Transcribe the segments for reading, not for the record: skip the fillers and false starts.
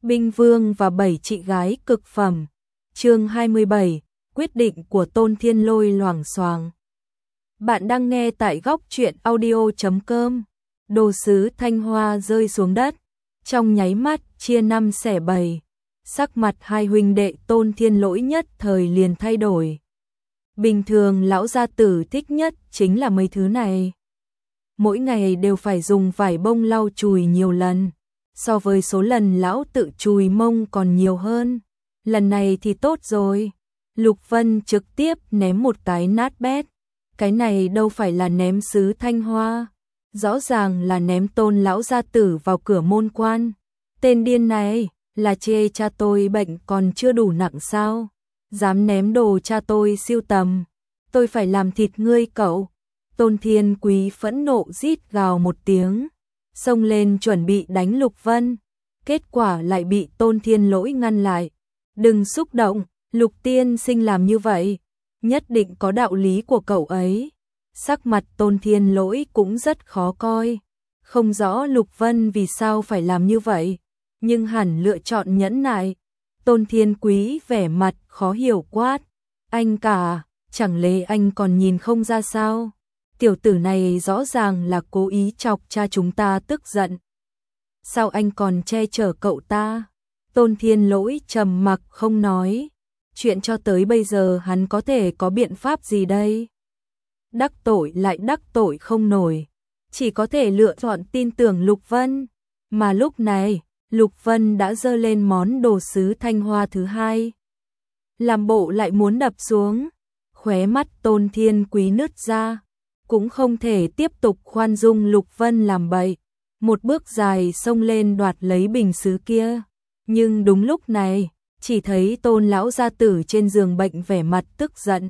Binh Vương và 7 chị gái cực phẩm. Chương 27, quyết định của Tôn Thiên Lôi loảng xoảng. Bạn đang nghe tại góc truyện audio.com. Đồ sứ Thanh Hoa rơi xuống đất, trong nháy mắt chia năm xẻ bảy. Sắc mặt hai huynh đệ Tôn Thiên Lỗi nhất thời liền thay đổi. Bình thường lão gia tử thích nhất chính là mấy thứ này. Mỗi ngày đều phải dùng vải bông lau chùi nhiều lần, so với số lần lão tự chùi mông còn nhiều hơn. Lần này thì tốt rồi. Lục Vân trực tiếp ném một cái nát bét. Cái này đâu phải là ném sứ Thanh Hoa, rõ ràng là ném Tôn lão gia tử vào cửa môn quan. Tên điên này, là chê cha tôi bệnh còn chưa đủ nặng sao? Dám ném đồ cha tôi siêu tầm, tôi phải làm thịt ngươi cậu. Tôn Thiên Quý phẫn nộ rít gào một tiếng, xông lên chuẩn bị đánh Lục Vân, kết quả lại bị Tôn Thiên Lỗi ngăn lại. Đừng xúc động, Lục tiên sinh làm như vậy, nhất định có đạo lý của cậu ấy. Sắc mặt Tôn Thiên Lỗi cũng rất khó coi, không rõ Lục Vân vì sao phải làm như vậy, nhưng hẳn lựa chọn nhẫn nại. Tôn Thiên Quý vẻ mặt khó hiểu quát, anh cả, chẳng lẽ anh còn nhìn không ra sao? Tiểu tử này rõ ràng là cố ý chọc cha chúng ta tức giận. Sao anh còn che chở cậu ta? Tôn Thiên Lỗi trầm mặc không nói. Chuyện cho tới bây giờ hắn có thể có biện pháp gì đây? Đắc tội lại đắc tội không nổi, chỉ có thể lựa chọn tin tưởng Lục Vân. Mà lúc này, Lục Vân đã giơ lên món đồ sứ Thanh Hoa thứ hai. Làm bộ lại muốn đập xuống, khóe mắt Tôn Thiên Quý nứt ra. Cũng không thể tiếp tục khoan dung Lục Vân làm bậy, một bước dài xông lên đoạt lấy bình sứ kia. Nhưng đúng lúc này, chỉ thấy Tôn lão gia tử trên giường bệnh vẻ mặt tức giận.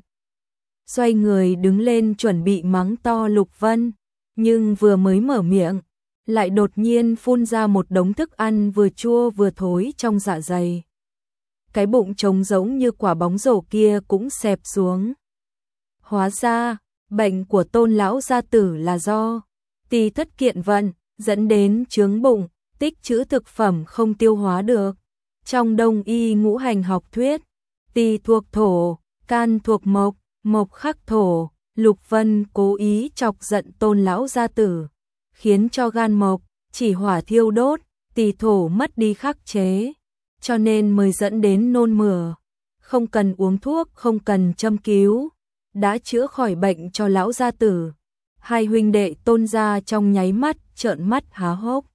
Xoay người đứng lên chuẩn bị mắng to Lục Vân, nhưng vừa mới mở miệng, lại đột nhiên phun ra một đống thức ăn vừa chua vừa thối trong dạ dày. Cái bụng trống giống như quả bóng rổ kia cũng xẹp xuống. Hóa ra, bệnh của Tôn lão gia tử là do tỳ thất kiện vận, dẫn đến chướng bụng, tích trữ thực phẩm không tiêu hóa được. Trong Đông y ngũ hành học thuyết, tỳ thuộc thổ, can thuộc mộc, mộc khắc thổ. Lục Vân cố ý chọc giận Tôn lão gia tử, khiến cho gan mộc, chỉ hỏa thiêu đốt, tỳ thổ mất đi khắc chế, cho nên mới dẫn đến nôn mửa. Không cần uống thuốc, không cần châm cứu, đã chữa khỏi bệnh cho lão gia tử. Hai huynh đệ Tôn gia trong nháy mắt trợn mắt há hốc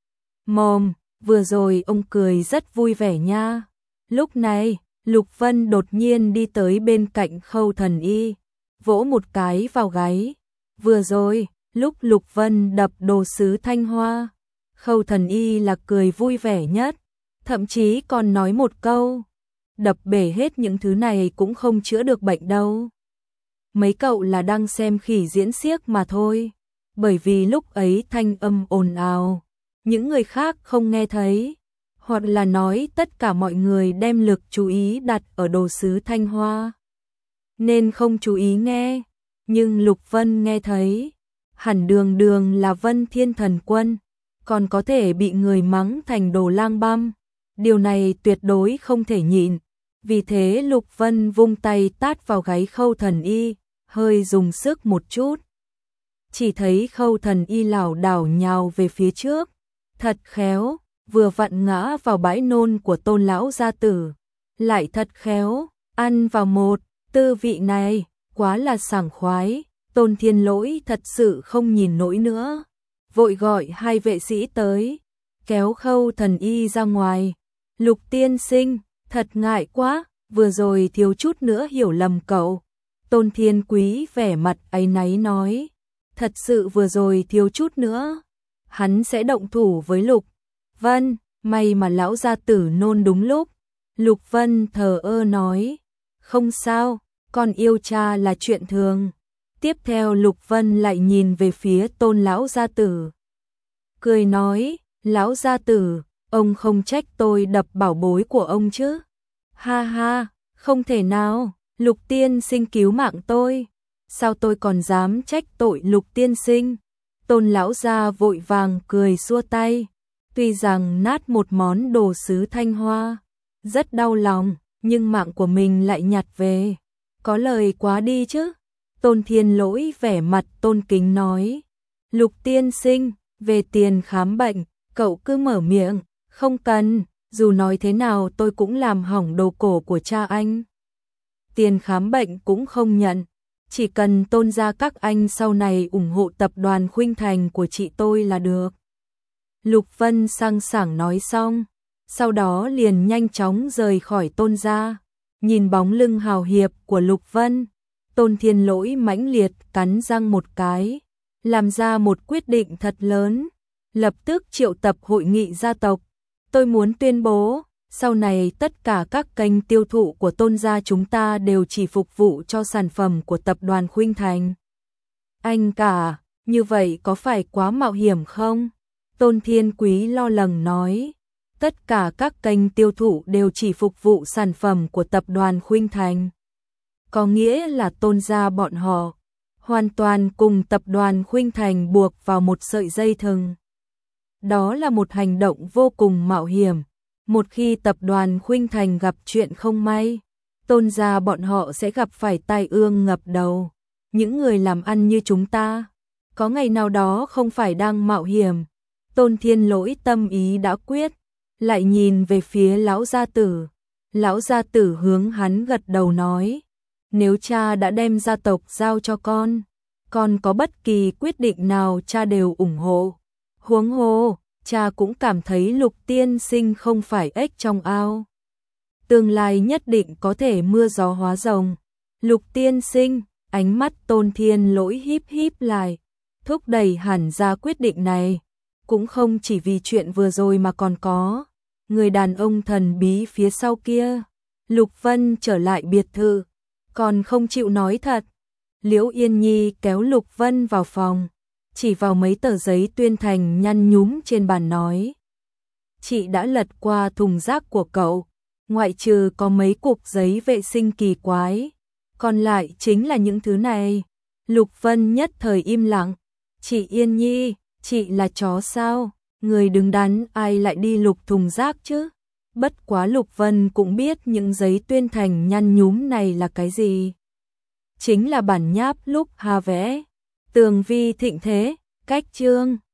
mồm. Vừa rồi ông cười rất vui vẻ nha. Lúc này, Lục Vân đột nhiên đi tới bên cạnh Khâu Thần Y, vỗ một cái vào gáy. Vừa rồi, lúc Lục Vân đập đồ sứ Thanh Hoa, Khâu Thần Y là cười vui vẻ nhất, thậm chí còn nói một câu, đập bể hết những thứ này cũng không chữa được bệnh đâu. Mấy cậu là đang xem khỉ diễn xiếc mà thôi, bởi vì lúc ấy thanh âm ồn ào, những người khác không nghe thấy, hoặc là nói tất cả mọi người đem lực chú ý đặt ở đồ sứ Thanh Hoa, nên không chú ý nghe. Nhưng Lục Vân nghe thấy, hẳn đường đường là Vân Thiên Thần Quân, còn có thể bị người mắng thành đồ lang băm. Điều này tuyệt đối không thể nhịn. Vì thế Lục Vân vung tay tát vào gáy Khâu Thần Y, hơi dùng sức một chút. Chỉ thấy Khâu Thần Y lảo đảo nhào về phía trước, thật khéo, vừa vặn ngã vào bãi nôn của Tôn lão gia tử, lại thật khéo, ăn vào một, tư vị này, quá là sảng khoái. Tôn Thiên Lỗi thật sự không nhìn nổi nữa, vội gọi hai vệ sĩ tới, kéo Khâu Thần Y ra ngoài. Lục tiên sinh, thật ngại quá, vừa rồi thiếu chút nữa hiểu lầm cậu. Tôn Thiên Quý vẻ mặt áy náy nói, thật sự vừa rồi thiếu chút nữa, hắn sẽ động thủ với Lục Vân, may mà lão gia tử nôn đúng lúc. Lục Vân thờ ơ nói, không sao, con yêu cha là chuyện thường. Tiếp theo Lục Vân lại nhìn về phía Tôn lão gia tử, cười nói, lão gia tử, ông không trách tôi đập bảo bối của ông chứ? Ha ha, không thể nào, Lục tiên sinh cứu mạng tôi, sao tôi còn dám trách tội Lục tiên sinh? Tôn lão gia vội vàng cười xua tay, Tuy rằng nát một món đồ sứ Thanh Hoa, rất đau lòng, nhưng mạng của mình lại nhặt về. Có lời quá đi chứ. Tôn Thiên Lỗi vẻ mặt tôn kính nói. Lục tiên sinh, về tiền khám bệnh, cậu cứ mở miệng, không cần, dù nói thế nào tôi cũng làm hỏng đồ cổ của cha anh. Tiền khám bệnh cũng không nhận, chỉ cần Tôn gia các anh sau này ủng hộ tập đoàn Khuynh Thành của chị tôi là được. Lục Vân sang sảng nói xong, sau đó liền nhanh chóng rời khỏi Tôn gia. Nhìn bóng lưng hào hiệp của Lục Vân, Tôn Thiên Lỗi mãnh liệt cắn răng một cái, làm ra một quyết định thật lớn, lập tức triệu tập hội nghị gia tộc. Tôi muốn tuyên bố, sau này tất cả các kênh tiêu thụ của Tôn gia chúng ta đều chỉ phục vụ cho sản phẩm của tập đoàn Khuynh Thành. Anh cả, như vậy có phải quá mạo hiểm không? Tôn Thiên Quý lo lắng nói. Tất cả các kênh tiêu thụ đều chỉ phục vụ sản phẩm của tập đoàn Khuynh Thành. Có nghĩa là Tôn gia bọn họ hoàn toàn cùng tập đoàn Khuynh Thành buộc vào một sợi dây thừng. Đó là một hành động vô cùng mạo hiểm. Một khi tập đoàn Khuynh Thành gặp chuyện không may, Tôn gia bọn họ sẽ gặp phải tai ương ngập đầu. Những người làm ăn như chúng ta, có ngày nào đó không phải đang mạo hiểm. Tôn Thiên Lỗi tâm ý đã quyết, lại nhìn về phía lão gia tử. Lão gia tử hướng hắn gật đầu nói, nếu cha đã đem gia tộc giao cho con có bất kỳ quyết định nào cha đều ủng hộ. Huống hồ, cha cũng cảm thấy Lục tiên sinh không phải ếch trong ao. Tương lai nhất định có thể mưa gió hóa rồng. Lục tiên sinh, ánh mắt Tôn Thiên Lỗi híp híp lại, thúc đẩy hẳn ra quyết định này. Cũng không chỉ vì chuyện vừa rồi mà còn có người đàn ông thần bí phía sau kia. Lục Vân trở lại biệt thự, còn không chịu nói thật. Liễu Yên Nhi kéo Lục Vân vào phòng, chỉ vào mấy tờ giấy tuyên thành nhăn nhúm trên bàn nói. Chị đã lật qua thùng rác của cậu, ngoại trừ có mấy cục giấy vệ sinh kỳ quái, còn lại chính là những thứ này. Lục Vân nhất thời im lặng. Chị Yên Nhi, chị là chó sao? Người đứng đắn ai lại đi lục thùng rác chứ? Bất quá Lục Vân cũng biết những giấy tuyên thành nhăn nhúm này là cái gì. Chính là bản nháp lúc Hà vẽ. Tường vi thịnh thế, cách chương